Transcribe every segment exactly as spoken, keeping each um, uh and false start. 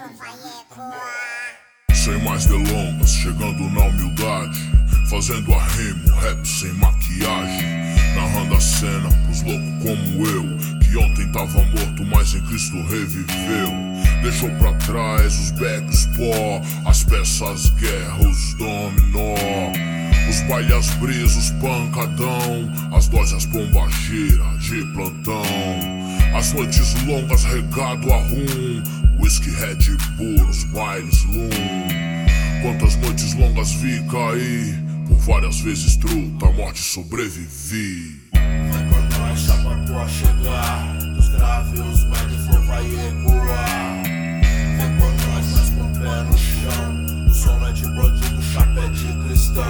Sem mais delongas, chegando na humildade, fazendo a rimo, rap sem maquiagem, narrando a cena pros loucos como eu, que ontem tava morto, mas em Cristo reviveu. Deixou pra trás os becos pó, as peças guerra, os dominó, os baile, as brisas, os pancadão, as doses bombageiras de plantão, as noites longas regado a rum, whisky, Red Bull, os bailes lum. Quantas noites longas vi cair, por várias vezes truta, a morte sobrevivi. Vem com nós, chapa pra chegar, dos graves, os médios, flow vai ecoar. Vem com nós, mas com o pé no chão, o som não é de bandido, chapa é de cristão.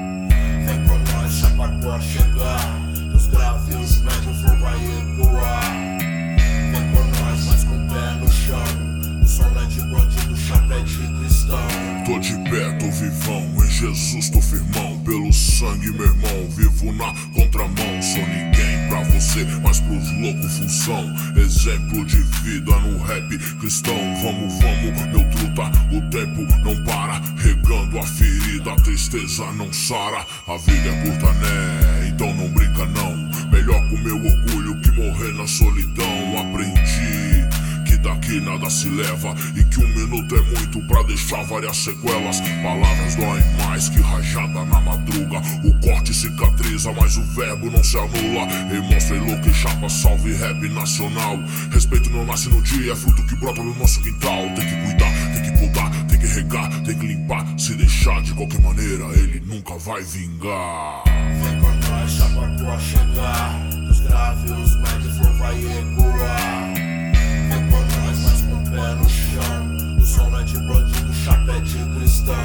Vem com nós, chapa pra chegar, dos graves, os médios, flow vai ecoar. Vem com nós, mas com o pé no chão, o som não é de bandido, chapa é de cristão. Tô de pé, tô vivão, em Jesus tô firmão, pelo sangue meu irmão, vivo na contramão. Sou ninguém pra você, mas pros loucos função, exemplo de vida no rap cristão. Vamos, vamos, meu truta, o tempo não para, regando a ferida, a tristeza não sara. A vida é curta, né? Então não brinca não, melhor com meu orgulho que morrer na solidão. Aprendi que daqui nada se leva e que um minuto é muito pra deixar várias sequelas. Palavras doem mais que rajada na madruga, o corte cicatriza, mas o verbo não se anula. E mostrei louco e chapa, salve rap nacional. Respeito não nasce no dia, é fruto que brota no nosso quintal. Tem que cuidar, tem que podar, tem que regar, tem que limpar. Se deixar de qualquer maneira, ele nunca vai vingar. Vem com nós, chapa pra chegar, dos graves, os médios, flow vai ecoar. Vem com nós, mas com o pé no chão, o som não é de bandido, chapa é de cristão.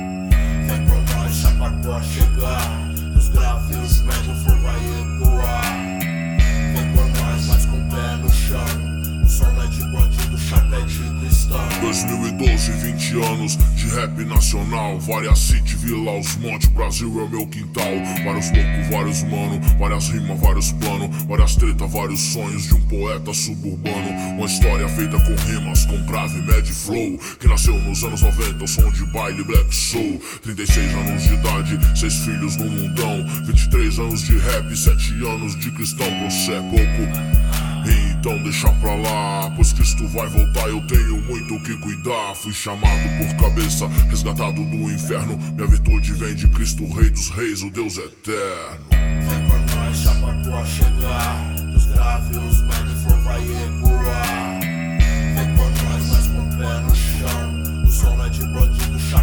Vem com nós, chapa pra chegar, dos graves, os médios, flow vai ecoar. Vem com nós, mas com o pé no chão, o som não é de bandido, chapa é de cristão. dois mil e doze, vinte anos de rap nacional, várias city, vila, os montes, Brasil é o meu quintal. Vários loucos, vários mano, várias rimas, vários planos, várias tretas, vários sonhos de um poeta suburbano. Uma história feita com rimas, com grave, mad flow, que nasceu nos anos noventa, o som de baile, black soul. Trinta e seis anos de idade, seis filhos no mundão, vinte e três anos de rap, sete anos de cristão. Pra você é pouco, então deixa pra lá, pois Cristo vai voltar, eu tenho muito o que cuidar. Fui chamado por cabeça, resgatado do inferno, minha virtude vem de Cristo, Rei dos Reis, o Deus eterno. Vem com nós, chapa pra chegar, dos graves, os médios, flow vai ecoar. Vem com nós, mas com o pé no chão, o som não é de bandido, chapa